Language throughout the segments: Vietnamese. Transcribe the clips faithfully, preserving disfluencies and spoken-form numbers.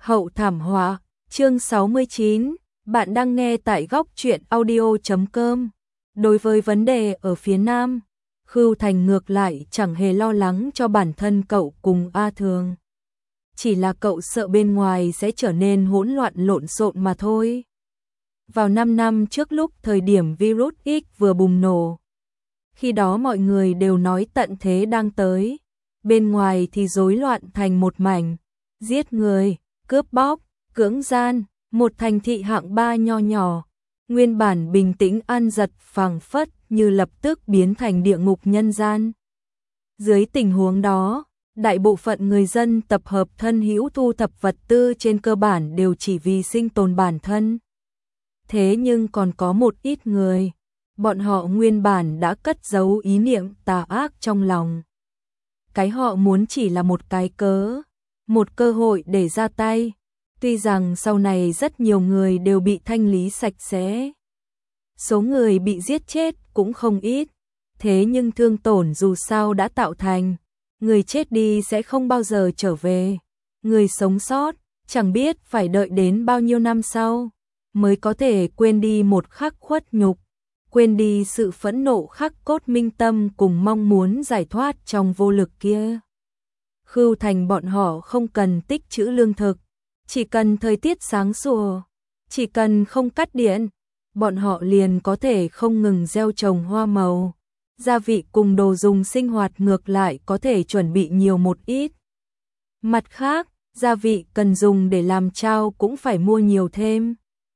Hậu thảm họa, chương sáu mươi chín, bạn đang nghe tại góc truyện audio chấm com. Đối với vấn đề ở phía Nam, Khưu Thành ngược lại chẳng hề lo lắng cho bản thân cậu cùng A Thường. Chỉ là cậu sợ bên ngoài sẽ trở nên hỗn loạn lộn xộn mà thôi. Vào năm năm trước lúc thời điểm virus X vừa bùng nổ, khi đó mọi người đều nói tận thế đang tới, bên ngoài thì rối loạn thành một mảnh, giết người, cướp bóc, cưỡng gian, một thành thị hạng ba nho nhỏ, nguyên bản bình tĩnh an giật phảng phất như lập tức biến thành địa ngục nhân gian. Dưới tình huống đó, đại bộ phận người dân tập hợp thân hữu thu thập vật tư trên cơ bản đều chỉ vì sinh tồn bản thân. Thế nhưng còn có một ít người, bọn họ nguyên bản đã cất giấu ý niệm tà ác trong lòng. Cái họ muốn chỉ là một cái cớ, một cơ hội để ra tay. Tuy rằng sau này rất nhiều người đều bị thanh lý sạch sẽ, số người bị giết chết cũng không ít, thế nhưng thương tổn dù sao đã tạo thành, người chết đi sẽ không bao giờ trở về, người sống sót chẳng biết phải đợi đến bao nhiêu năm sau mới có thể quên đi một khắc khuất nhục, quên đi sự phẫn nộ khắc cốt minh tâm cùng mong muốn giải thoát trong vô lực kia. Khưu Thành bọn họ không cần tích trữ lương thực, chỉ cần thời tiết sáng sủa, chỉ cần không cắt điện, bọn họ liền có thể không ngừng gieo trồng hoa màu. Gia vị cùng đồ dùng sinh hoạt ngược lại có thể chuẩn bị nhiều một ít. Mặt khác, gia vị cần dùng để làm chao cũng phải mua nhiều thêm.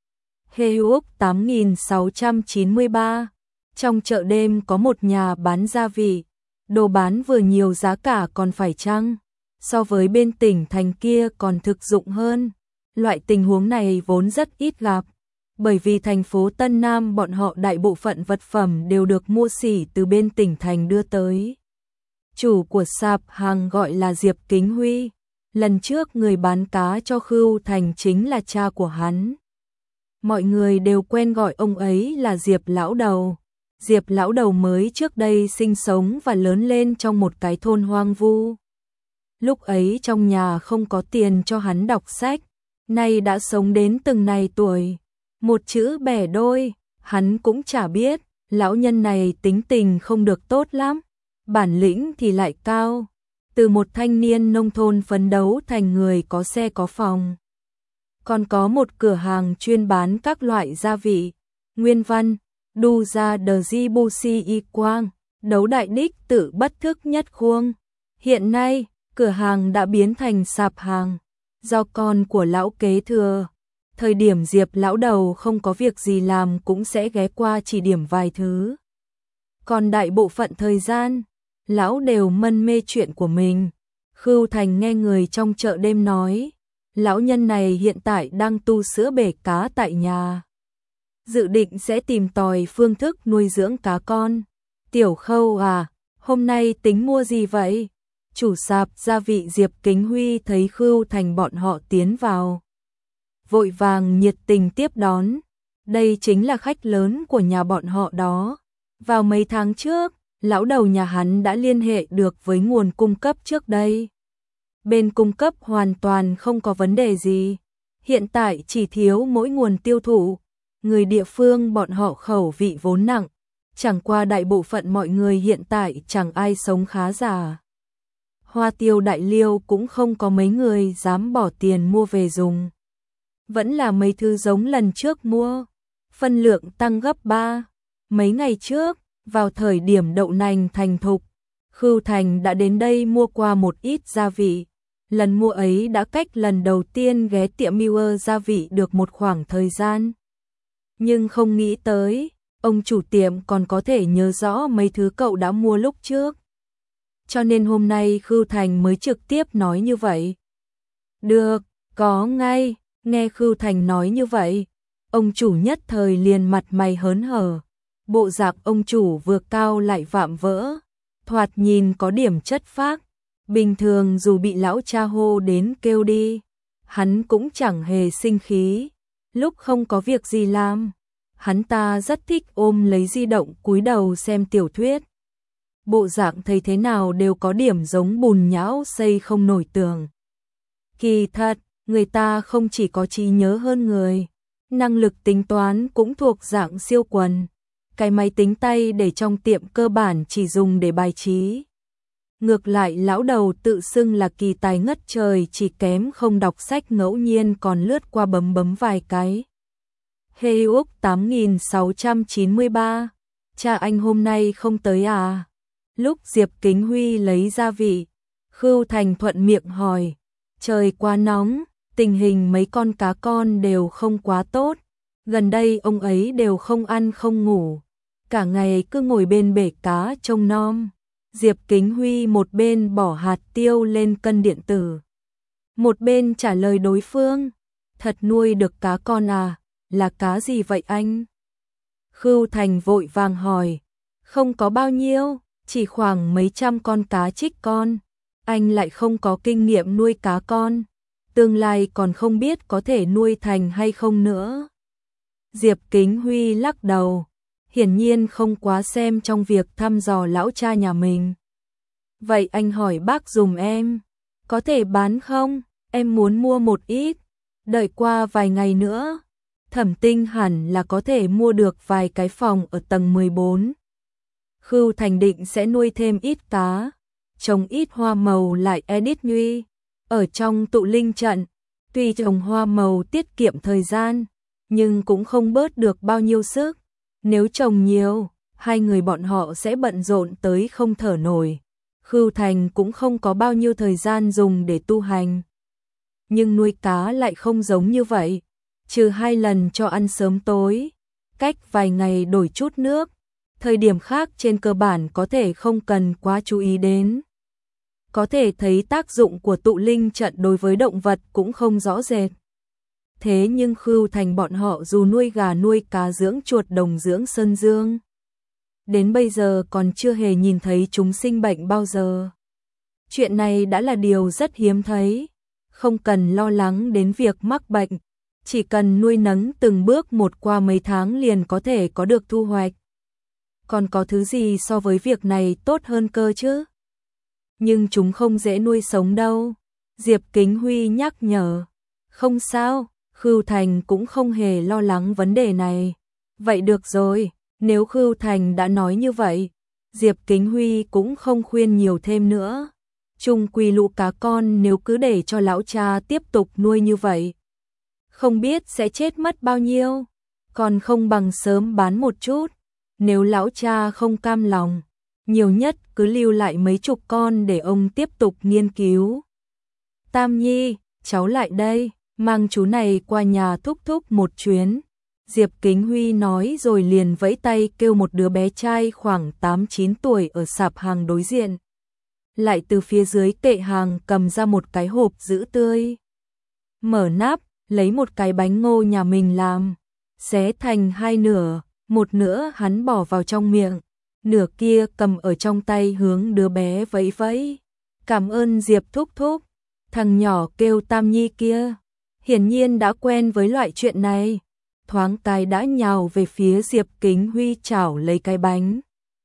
Heyuk tám nghìn sáu trăm chín mươi ba. Trong chợ đêm có một nhà bán gia vị, đồ bán vừa nhiều giá cả còn phải chăng, so với bên tỉnh thành kia còn thực dụng hơn. Loại tình huống này vốn rất ít gặp, bởi vì thành phố Tân Nam bọn họ đại bộ phận vật phẩm đều được mua xỉ từ bên tỉnh thành đưa tới. Chủ của sạp hàng gọi là Diệp Kính Huy, lần trước người bán cá cho Khưu Thành chính là cha của hắn. Mọi người đều quen gọi ông ấy là Diệp Lão Đầu. Diệp Lão Đầu mới trước đây sinh sống và lớn lên trong một cái thôn hoang vu. Lúc ấy trong nhà không có tiền cho hắn đọc sách, nay đã sống đến từng này tuổi, một chữ bẻ đôi, hắn cũng chả biết, lão nhân này tính tình không được tốt lắm, bản lĩnh thì lại cao, từ một thanh niên nông thôn phấn đấu thành người có xe có phòng. Còn có một cửa hàng chuyên bán các loại gia vị, nguyên văn, đu ra đờ di bu si y quang, đấu đại đích tự bất thức nhất khuông. Hiện nay, cửa hàng đã biến thành sạp hàng, do con của lão kế thừa. Thời điểm Diệp Lão Đầu không có việc gì làm cũng sẽ ghé qua chỉ điểm vài thứ. Còn đại bộ phận thời gian, lão đều mân mê chuyện của mình. Khưu Thành nghe người trong chợ đêm nói, lão nhân này hiện tại đang tu sữa bể cá tại nhà, dự định sẽ tìm tòi phương thức nuôi dưỡng cá con. Tiểu Khâu à, hôm nay tính mua gì vậy? Chủ sạp gia vị Diệp Kính Huy thấy Khưu Thành bọn họ tiến vào, vội vàng nhiệt tình tiếp đón. Đây chính là khách lớn của nhà bọn họ đó. Vào mấy tháng trước, lão đầu nhà hắn đã liên hệ được với nguồn cung cấp trước đây. Bên cung cấp hoàn toàn không có vấn đề gì. Hiện tại chỉ thiếu mỗi nguồn tiêu thụ. Người địa phương bọn họ khẩu vị vốn nặng. Chẳng qua đại bộ phận mọi người hiện tại chẳng ai sống khá giả. Hoa tiêu đại liêu cũng không có mấy người dám bỏ tiền mua về dùng. Vẫn là mấy thứ giống lần trước mua, phân lượng tăng gấp ba. Mấy ngày trước, vào thời điểm đậu nành thành thục, Khưu Thành đã đến đây mua qua một ít gia vị. Lần mua ấy đã cách lần đầu tiên ghé tiệm Muir gia vị được một khoảng thời gian. Nhưng không nghĩ tới, ông chủ tiệm còn có thể nhớ rõ mấy thứ cậu đã mua lúc trước. Cho nên hôm nay Khưu Thành mới trực tiếp nói như vậy. Được, có ngay. Nghe Khưu Thành nói như vậy, ông chủ nhất thời liền mặt mày hớn hở. Bộ dạng ông chủ vừa cao lại vạm vỡ, thoạt nhìn có điểm chất phác. Bình thường dù bị lão cha hô đến kêu đi, hắn cũng chẳng hề sinh khí. Lúc không có việc gì làm, hắn ta rất thích ôm lấy di động cúi đầu xem tiểu thuyết. Bộ dạng thấy thế nào đều có điểm giống bùn nhão xây không nổi tường. Kỳ thật, Người ta không chỉ có trí nhớ hơn người, năng lực tính toán cũng thuộc dạng siêu quần. Cái máy tính tay để trong tiệm cơ bản chỉ dùng để bài trí. Ngược lại lão đầu tự xưng là kỳ tài ngất trời, chỉ kém không đọc sách ngẫu nhiên còn lướt qua bấm bấm vài cái. Hey Úc tám nghìn sáu trăm chín mươi ba, cha anh hôm nay không tới à? Lúc Diệp Kính Huy lấy gia vị, Khưu Thành thuận miệng hỏi, trời quá nóng, tình hình mấy con cá con đều không quá tốt, gần đây ông ấy đều không ăn không ngủ, cả ngày cứ ngồi bên bể cá trông nom. Diệp Kính Huy một bên bỏ hạt tiêu lên cân điện tử, một bên trả lời đối phương, thật nuôi được cá con à, là cá gì vậy anh? Khưu Thành vội vàng hỏi, không có bao nhiêu, chỉ khoảng mấy trăm con cá trích con, anh lại không có kinh nghiệm nuôi cá con, tương lai còn không biết có thể nuôi thành hay không nữa. Diệp Kính Huy lắc đầu, hiển nhiên không quá xem trong việc thăm dò lão cha nhà mình. Vậy anh hỏi bác dùm em, có thể bán không? Em muốn mua một ít, đợi qua vài ngày nữa, Thẩm Tinh hẳn là có thể mua được vài cái phòng ở tầng mười bốn. Khưu Thành định sẽ nuôi thêm ít cá, trồng ít hoa màu lại edit Nhuy. Ở trong tụ linh trận, tuy trồng hoa màu tiết kiệm thời gian, nhưng cũng không bớt được bao nhiêu sức. Nếu trồng nhiều, hai người bọn họ sẽ bận rộn tới không thở nổi. Khưu Thành cũng không có bao nhiêu thời gian dùng để tu hành. Nhưng nuôi cá lại không giống như vậy, trừ hai lần cho ăn sớm tối, cách vài ngày đổi chút nước, thời điểm khác trên cơ bản có thể không cần quá chú ý đến. Có thể thấy tác dụng của tụ linh trận đối với động vật cũng không rõ rệt. Thế nhưng Khưu Thành bọn họ dù nuôi gà nuôi cá dưỡng chuột đồng dưỡng sơn dương, đến bây giờ còn chưa hề nhìn thấy chúng sinh bệnh bao giờ. Chuyện này đã là điều rất hiếm thấy, không cần lo lắng đến việc mắc bệnh, chỉ cần nuôi nấng từng bước một qua mấy tháng liền có thể có được thu hoạch. Còn có thứ gì so với việc này tốt hơn cơ chứ? Nhưng chúng không dễ nuôi sống đâu. Diệp Kính Huy nhắc nhở. Không sao, Khưu Thành cũng không hề lo lắng vấn đề này. Vậy được rồi, nếu Khưu Thành đã nói như vậy, Diệp Kính Huy cũng không khuyên nhiều thêm nữa. Chung quy lũ cá con nếu cứ để cho lão cha tiếp tục nuôi như vậy, không biết sẽ chết mất bao nhiêu, còn không bằng sớm bán một chút. Nếu lão cha không cam lòng, nhiều nhất cứ lưu lại mấy chục con để ông tiếp tục nghiên cứu. Tam Nhi, cháu lại đây, mang chú này qua nhà thúc thúc một chuyến. Diệp Kính Huy nói rồi liền vẫy tay kêu một đứa bé trai khoảng tám chín tuổi ở sạp hàng đối diện. Lại từ phía dưới kệ hàng cầm ra một cái hộp sữa tươi. Mở nắp, lấy một cái bánh ngô nhà mình làm, xé thành hai nửa, một nửa hắn bỏ vào trong miệng, nửa kia cầm ở trong tay hướng đứa bé vẫy vẫy. Cảm ơn Diệp thúc thúc. Thằng nhỏ kêu Tam Nhi kia, hiển nhiên đã quen với loại chuyện này, thoáng cái đã nhào về phía Diệp Kính Huy chảo lấy cái bánh,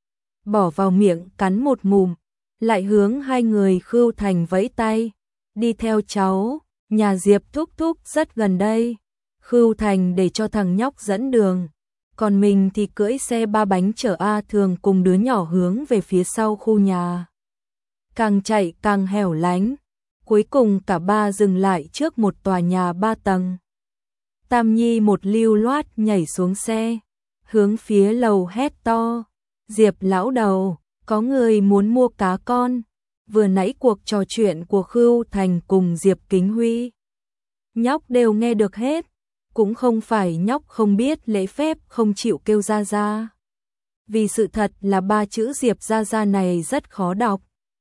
bỏ vào miệng cắn một ngụm, lại hướng hai người Khưu Thành vẫy tay, đi theo cháu, nhà Diệp thúc thúc rất gần đây. Khưu Thành để cho thằng nhóc dẫn đường, còn mình thì cưỡi xe ba bánh chở A Thường cùng đứa nhỏ hướng về phía sau khu nhà. Càng chạy càng hẻo lánh, cuối cùng cả ba dừng lại trước một tòa nhà ba tầng. Tam Nhi một lưu loát nhảy xuống xe, hướng phía lầu hét to, Diệp lão đầu, có người muốn mua cá con. Vừa nãy cuộc trò chuyện của Khưu Thành cùng Diệp Kính Huy, nhóc đều nghe được hết, cũng không phải nhóc không biết lễ phép không chịu kêu ra ra. Vì sự thật là ba chữ Diệp ra ra này rất khó đọc.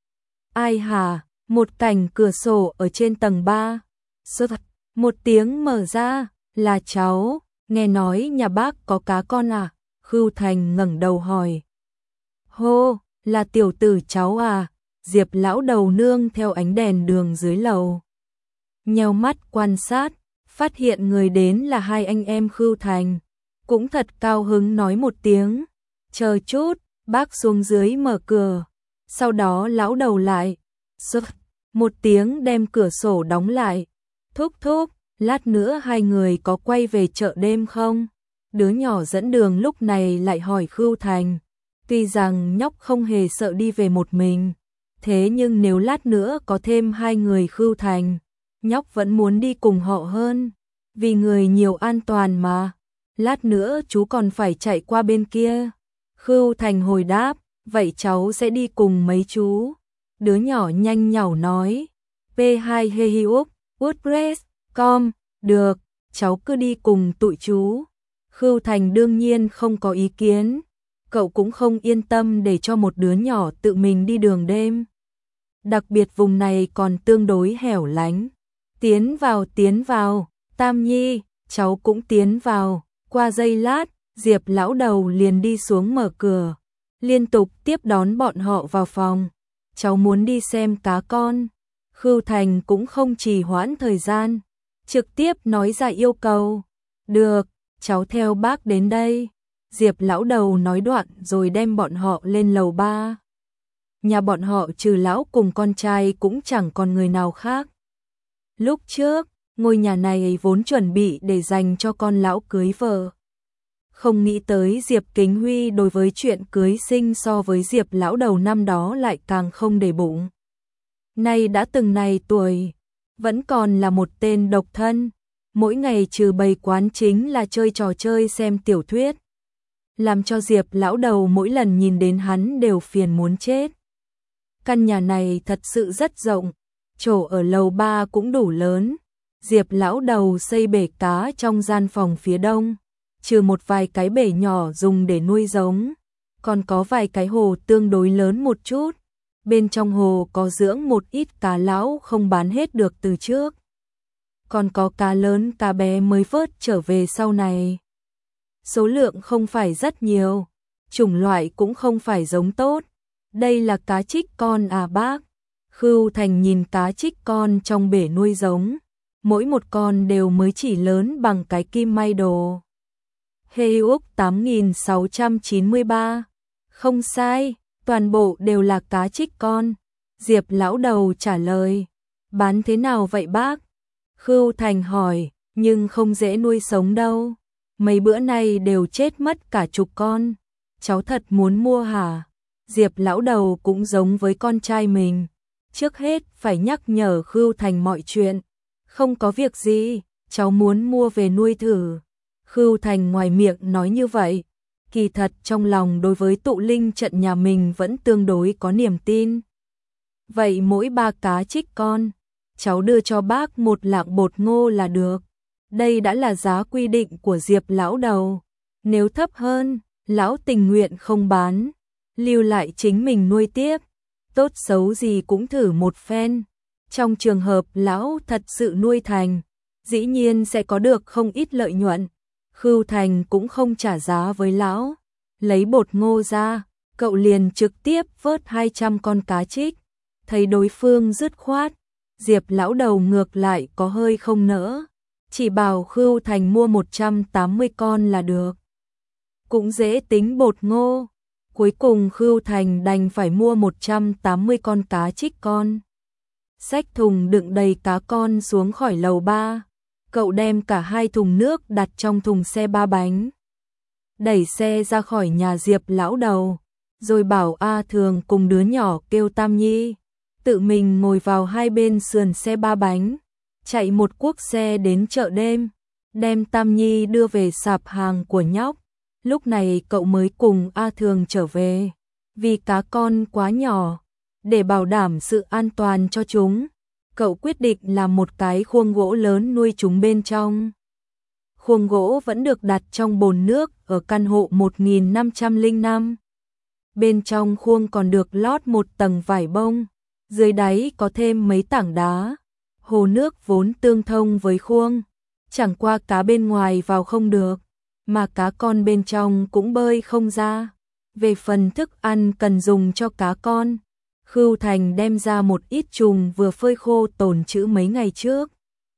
Ai hà, một cảnh cửa sổ ở trên tầng ba, sơ thật, một tiếng mở ra, là cháu, nghe nói nhà bác có cá con à? Khưu Thành ngẩng đầu hỏi. Hô, là tiểu tử cháu à? Diệp lão đầu nương theo ánh đèn đường dưới lầu, nheo mắt quan sát, phát hiện người đến là hai anh em Khưu Thành, cũng thật cao hứng nói một tiếng, chờ chút, bác xuống dưới mở cửa. Sau đó lão đầu lại, sơ, một tiếng đem cửa sổ đóng lại, Thúc thúc, lát nữa hai người có quay về chợ đêm không? Đứa nhỏ dẫn đường lúc này lại hỏi Khưu Thành. Tuy rằng nhóc không hề sợ đi về một mình, thế nhưng nếu lát nữa có thêm hai người Khưu Thành, nhóc vẫn muốn đi cùng họ hơn, vì người nhiều an toàn mà. Lát nữa chú còn phải chạy qua bên kia. Khưu Thành hồi đáp, vậy cháu sẽ đi cùng mấy chú. Đứa nhỏ nhanh nhảu nói, pê hai Hehiup, WordPress, com, được, cháu cứ đi cùng tụi chú. Khưu Thành đương nhiên không có ý kiến, cậu cũng không yên tâm để cho một đứa nhỏ tự mình đi đường đêm. Đặc biệt vùng này còn tương đối hẻo lánh. Tiến vào, tiến vào, Tam Nhi, cháu cũng tiến vào. Qua giây lát, Diệp lão đầu liền đi xuống mở cửa, liên tục tiếp đón bọn họ vào phòng. Cháu muốn đi xem cá con. Khưu Thành cũng không trì hoãn thời gian, trực tiếp nói ra yêu cầu. Được, cháu theo bác đến đây. Diệp lão đầu nói đoạn rồi đem bọn họ lên lầu ba. Nhà bọn họ trừ lão cùng con trai cũng chẳng còn người nào khác. Lúc trước, ngôi nhà này vốn chuẩn bị để dành cho con lão cưới vợ. Không nghĩ tới Diệp Kính Huy đối với chuyện cưới sinh so với Diệp lão đầu năm đó lại càng không để bụng. Nay đã từng này tuổi, vẫn còn là một tên độc thân, mỗi ngày trừ bày quán chính là chơi trò chơi xem tiểu thuyết. Làm cho Diệp lão đầu mỗi lần nhìn đến hắn đều phiền muốn chết. Căn nhà này thật sự rất rộng, chỗ ở lầu ba cũng đủ lớn. Diệp lão đầu xây bể cá trong gian phòng phía đông, trừ một vài cái bể nhỏ dùng để nuôi giống, còn có vài cái hồ tương đối lớn một chút. Bên trong hồ có dưỡng một ít cá lão không bán hết được từ trước. Còn có cá lớn cá bé mới vớt trở về sau này. Số lượng không phải rất nhiều, chủng loại cũng không phải giống tốt. Đây là cá trích con à bác? Khưu Thành nhìn cá trích con trong bể nuôi giống, mỗi một con đều mới chỉ lớn bằng cái kim may đồ. Hehiup tám nghìn sáu trăm chín mươi ba. Không sai, toàn bộ đều là cá trích con. Diệp lão đầu trả lời. Bán thế nào vậy bác? Khưu Thành hỏi, nhưng không dễ nuôi sống đâu. Mấy bữa nay đều chết mất cả chục con. Cháu thật muốn mua hả? Diệp lão đầu cũng giống với con trai mình. Trước hết phải nhắc nhở Khưu Thành mọi chuyện. Không có việc gì, cháu muốn mua về nuôi thử. Khưu Thành ngoài miệng nói như vậy, kỳ thật trong lòng đối với tụ linh trận nhà mình vẫn tương đối có niềm tin. Vậy mỗi ba cá trích con, cháu đưa cho bác một lạng bột ngô là được. Đây đã là giá quy định của Diệp lão đầu. Nếu thấp hơn, lão tình nguyện không bán, lưu lại chính mình nuôi tiếp. Tốt xấu gì cũng thử một phen. Trong trường hợp lão thật sự nuôi thành, dĩ nhiên sẽ có được không ít lợi nhuận. Khưu Thành cũng không trả giá với lão. Lấy bột ngô ra, cậu liền trực tiếp vớt hai trăm con cá trích. Thấy đối phương dứt khoát, Diệp lão đầu ngược lại có hơi không nỡ. Chỉ bảo Khưu Thành mua một trăm tám mươi con là được. Cũng dễ tính bột ngô. Cuối cùng Khưu Thành đành phải mua một trăm tám mươi con cá trích con. Xách thùng đựng đầy cá con xuống khỏi lầu ba. Cậu đem cả hai thùng nước đặt trong thùng xe ba bánh. Đẩy xe ra khỏi nhà Diệp lão đầu. Rồi bảo A Thường cùng đứa nhỏ kêu Tam Nhi. Tự mình ngồi vào hai bên sườn xe ba bánh. Chạy một cuốc xe đến chợ đêm. Đem Tam Nhi đưa về sạp hàng của nhóc. Lúc này cậu mới cùng A Thường trở về. Vì cá con quá nhỏ, để bảo đảm sự an toàn cho chúng, cậu quyết định làm một cái khuôn gỗ lớn nuôi chúng bên trong. Khuôn gỗ vẫn được đặt trong bồn nước ở căn hộ một nghìn năm trăm lẻ năm. Bên trong khuôn còn được lót một tầng vải bông, dưới đáy có thêm mấy tảng đá. Hồ nước vốn tương thông với khuôn, chẳng qua cá bên ngoài vào không được, mà cá con bên trong cũng bơi không ra. Về phần thức ăn cần dùng cho cá con, Khưu Thành đem ra một ít trùng vừa phơi khô tồn trữ mấy ngày trước.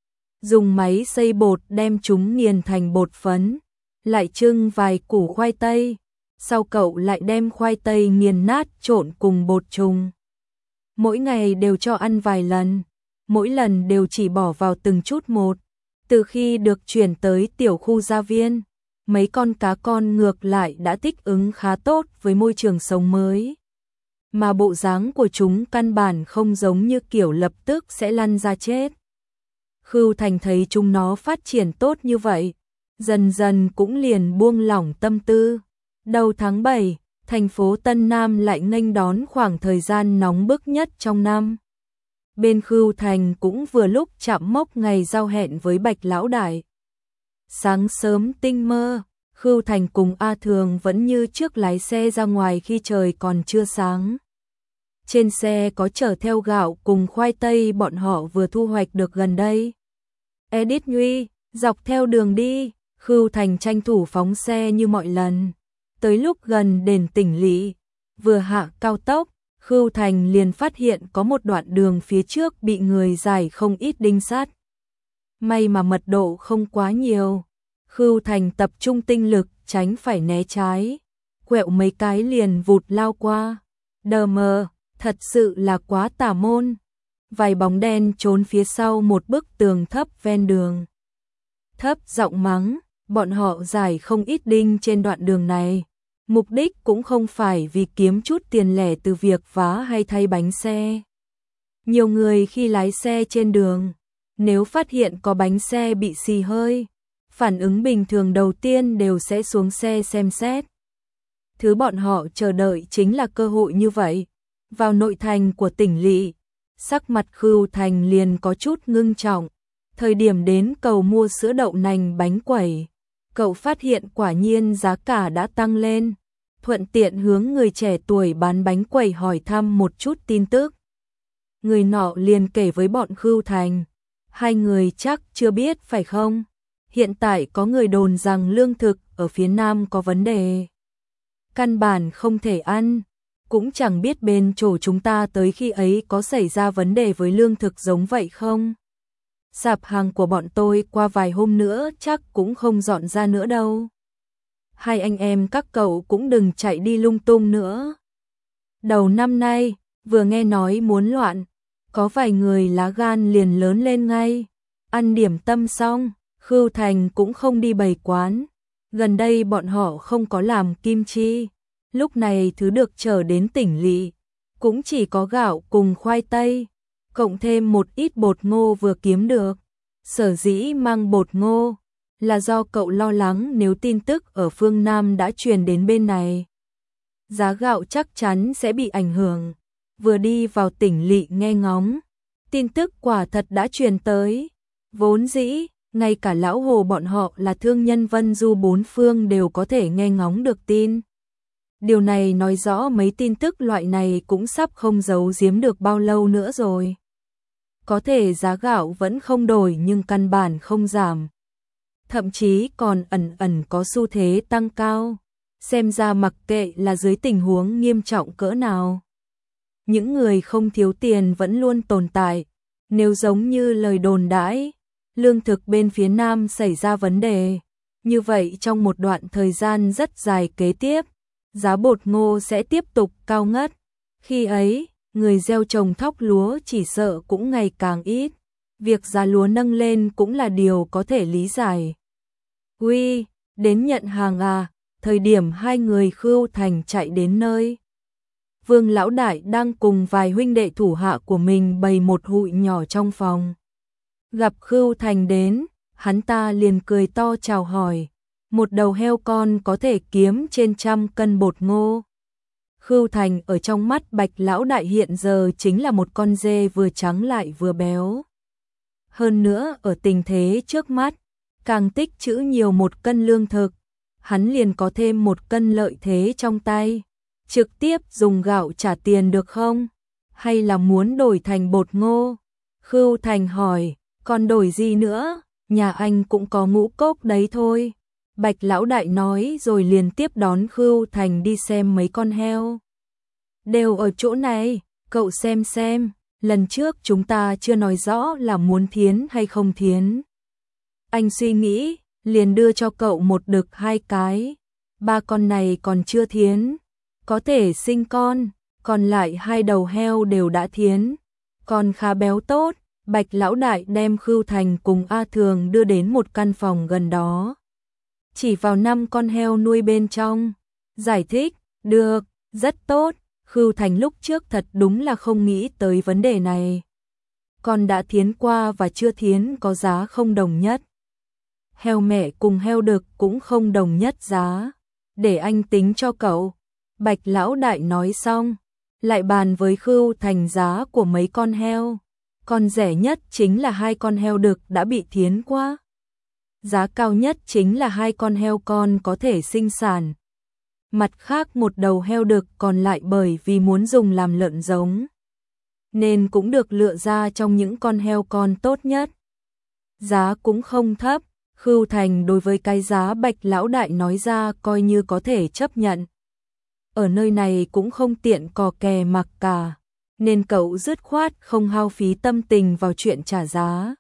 Dùng máy xay bột đem chúng nghiền thành bột phấn, lại trưng vài củ khoai tây. Sau cậu lại đem khoai tây nghiền nát trộn cùng bột trùng. Mỗi ngày đều cho ăn vài lần. mỗi lần đều chỉ bỏ vào từng chút một. Từ khi được chuyển tới tiểu khu gia viên, mấy con cá con ngược lại đã thích ứng khá tốt với môi trường sống mới. Mà bộ dáng của chúng căn bản không giống như kiểu lập tức sẽ lăn ra chết. Khưu Thành thấy chúng nó phát triển tốt như vậy, dần dần cũng liền buông lỏng tâm tư. Đầu tháng bảy, thành phố Tân Nam lại nghênh đón khoảng thời gian nóng bức nhất trong năm. Bên Khưu Thành cũng vừa lúc chạm mốc ngày giao hẹn với Bạch Lão Đại. Sáng sớm tinh mơ, Khưu Thành cùng A Thường vẫn như trước lái xe ra ngoài khi trời còn chưa sáng. Trên xe có chở theo gạo cùng khoai tây bọn họ vừa thu hoạch được gần đây. Edit Nhuy, dọc theo đường đi, Khưu Thành tranh thủ phóng xe như mọi lần. Tới lúc gần đền Tỉnh Lỵ, vừa hạ cao tốc, Khưu Thành liền phát hiện có một đoạn đường phía trước bị người giải không ít đinh sắt. May mà mật độ không quá nhiều. Khưu Thành tập trung tinh lực tránh phải né trái, quẹo mấy cái liền vụt lao qua. Đờ mờ, thật sự là quá tà môn. Vài bóng đen trốn phía sau một bức tường thấp ven đường. Thấp giọng mắng, bọn họ giải không ít đinh trên đoạn đường này. Mục đích cũng không phải vì kiếm chút tiền lẻ từ việc vá hay thay bánh xe. Nhiều người khi lái xe trên đường, nếu phát hiện có bánh xe bị xì hơi, phản ứng bình thường đầu tiên đều sẽ xuống xe xem xét. Thứ bọn họ chờ đợi chính là cơ hội như vậy. Vào nội thành của tỉnh Lỵ, sắc mặt Khưu Thành liền có chút ngưng trọng. Thời điểm đến cầu mua sữa đậu nành bánh quẩy, cậu phát hiện quả nhiên giá cả đã tăng lên. Thuận tiện hướng người trẻ tuổi bán bánh quẩy hỏi thăm một chút tin tức. Người nọ liền kể với bọn Khưu Thành, hai người chắc chưa biết phải không? Hiện tại có người đồn rằng lương thực ở phía Nam có vấn đề. Căn bản không thể ăn, cũng chẳng biết bên chỗ chúng ta tới khi ấy có xảy ra vấn đề với lương thực giống vậy không? Sạp hàng của bọn tôi qua vài hôm nữa chắc cũng không dọn ra nữa đâu. Hai anh em các cậu cũng đừng chạy đi lung tung nữa. Đầu năm nay, vừa nghe nói muốn loạn, có vài người lá gan liền lớn lên ngay. Ăn điểm tâm xong, Khưu Thành cũng không đi bày quán. Gần đây bọn họ không có làm kim chi. Lúc này thứ được chở đến tỉnh Lỵ, cũng chỉ có gạo cùng khoai tây, cộng thêm một ít bột ngô vừa kiếm được. Sở dĩ mang bột ngô là do cậu lo lắng nếu tin tức ở phương Nam đã truyền đến bên này, giá gạo chắc chắn sẽ bị ảnh hưởng. Vừa đi vào tỉnh Lỵ nghe ngóng, tin tức quả thật đã truyền tới. Vốn dĩ, ngay cả lão Hồ bọn họ là thương nhân Vân Du bốn phương đều có thể nghe ngóng được tin. Điều này nói rõ mấy tin tức loại này cũng sắp không giấu giếm được bao lâu nữa rồi. Có thể giá gạo vẫn không đổi nhưng căn bản không giảm. Thậm chí còn ẩn ẩn có xu thế tăng cao. Xem ra mặc kệ là dưới tình huống nghiêm trọng cỡ nào, những người không thiếu tiền vẫn luôn tồn tại. Nếu giống như lời đồn đãi, lương thực bên phía Nam xảy ra vấn đề, như vậy trong một đoạn thời gian rất dài kế tiếp, giá bột ngô sẽ tiếp tục cao ngất. Khi ấy, người gieo trồng thóc lúa chỉ sợ cũng ngày càng ít. Việc giá lúa nâng lên cũng là điều có thể lý giải. Uy, đến nhận hàng à? Thời điểm hai người Khưu Thành chạy đến nơi, Vương Lão Đại đang cùng vài huynh đệ thủ hạ của mình bày một hụi nhỏ trong phòng. Gặp Khưu Thành đến, hắn ta liền cười to chào hỏi. Một đầu heo con có thể kiếm trên trăm cân bột ngô. Khưu Thành ở trong mắt Bạch Lão Đại hiện giờ chính là một con dê vừa trắng lại vừa béo. Hơn nữa ở tình thế trước mắt, càng tích trữ nhiều một cân lương thực, hắn liền có thêm một cân lợi thế trong tay. Trực tiếp dùng gạo trả tiền được không? Hay là muốn đổi thành bột ngô? Khưu Thành hỏi, còn đổi gì nữa? Nhà anh cũng có ngũ cốc đấy thôi. Bạch Lão Đại nói rồi liền tiếp đón Khưu Thành đi xem mấy con heo. Đều ở chỗ này, cậu xem xem, lần trước chúng ta chưa nói rõ là muốn thiến hay không thiến. Anh suy nghĩ, liền đưa cho cậu một đực hai cái. Ba con này còn chưa thiến, có thể sinh con, còn lại hai đầu heo đều đã thiến. Con khá béo tốt, Bạch lão đại đem Khưu Thành cùng A Thường đưa đến một căn phòng gần đó. Chỉ vào năm con heo nuôi bên trong. Giải thích, được, rất tốt. Khưu Thành lúc trước thật đúng là không nghĩ tới vấn đề này. Con đã thiến qua và chưa thiến có giá không đồng nhất. Heo mẹ cùng heo đực cũng không đồng nhất giá. Để anh tính cho cậu. Bạch lão đại nói xong, lại bàn với Khưu Thành giá của mấy con heo. Con rẻ nhất chính là hai con heo đực đã bị thiến qua. Giá cao nhất chính là hai con heo con có thể sinh sản. Mặt khác một đầu heo đực còn lại bởi vì muốn dùng làm lợn giống, nên cũng được lựa ra trong những con heo con tốt nhất. Giá cũng không thấp, Khưu Thành đối với cái giá Bạch lão đại nói ra coi như có thể chấp nhận. Ở nơi này cũng không tiện cò kè mặc cả, nên cậu dứt khoát không hao phí tâm tình vào chuyện trả giá.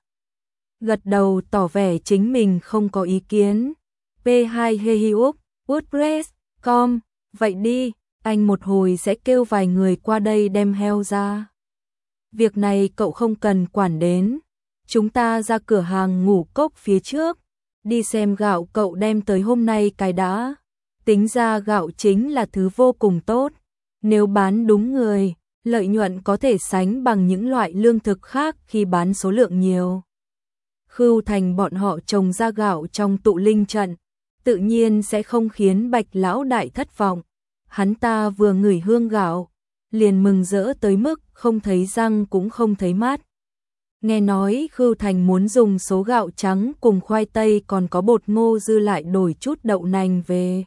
Gật đầu tỏ vẻ chính mình không có ý kiến. pê hai Hehiup, WordPress chấm com, vậy đi, anh một hồi sẽ kêu vài người qua đây đem heo ra. Việc này cậu không cần quản đến. Chúng ta ra cửa hàng Ngũ Cốc phía trước, đi xem gạo cậu đem tới hôm nay cái đã. Tính ra gạo chính là thứ vô cùng tốt. Nếu bán đúng người, lợi nhuận có thể sánh bằng những loại lương thực khác khi bán số lượng nhiều. Khưu Thành bọn họ trồng ra gạo trong tụ linh trận, tự nhiên sẽ không khiến Bạch lão đại thất vọng. Hắn ta vừa ngửi hương gạo, liền mừng rỡ tới mức không thấy răng cũng không thấy mát. Nghe nói Khưu Thành muốn dùng số gạo trắng cùng khoai tây còn có bột ngô dư lại đổi chút đậu nành về.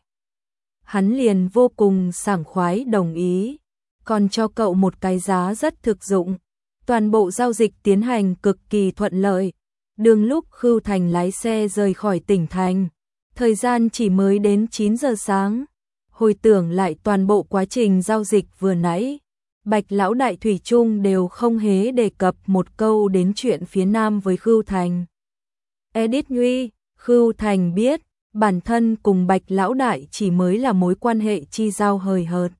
Hắn liền vô cùng sảng khoái đồng ý, còn cho cậu một cái giá rất thực dụng. Toàn bộ giao dịch tiến hành cực kỳ thuận lợi. Đường lúc Khưu Thành lái xe rời khỏi tỉnh thành, thời gian chỉ mới đến chín giờ sáng. Hồi tưởng lại toàn bộ quá trình giao dịch vừa nãy, Bạch lão đại thủy chung đều không hề đề cập một câu đến chuyện phía Nam với Khưu Thành. Edit Nguy, Khưu Thành biết, bản thân cùng Bạch lão đại chỉ mới là mối quan hệ chi giao hời hợt.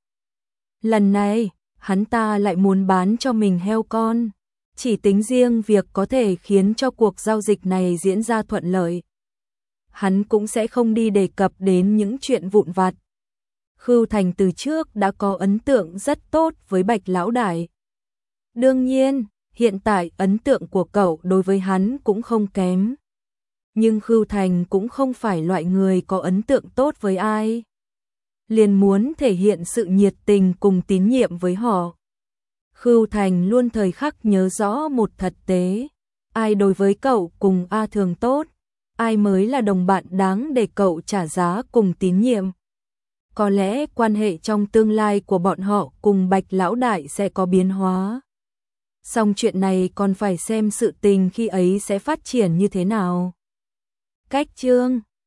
Lần này, hắn ta lại muốn bán cho mình heo con. Chỉ tính riêng việc có thể khiến cho cuộc giao dịch này diễn ra thuận lợi, hắn cũng sẽ không đi đề cập đến những chuyện vụn vặt. Khưu Thành từ trước đã có ấn tượng rất tốt với Bạch lão đại. Đương nhiên, hiện tại ấn tượng của cậu đối với hắn cũng không kém. Nhưng Khưu Thành cũng không phải loại người có ấn tượng tốt với ai. Liền muốn thể hiện sự nhiệt tình cùng tín nhiệm với họ. Khưu Thành luôn thời khắc nhớ rõ một thật tế. Ai đối với cậu cùng A Thường tốt, ai mới là đồng bạn đáng để cậu trả giá cùng tín nhiệm. Có lẽ quan hệ trong tương lai của bọn họ cùng Bạch lão đại sẽ có biến hóa. Song chuyện này còn phải xem sự tình khi ấy sẽ phát triển như thế nào. Cách chương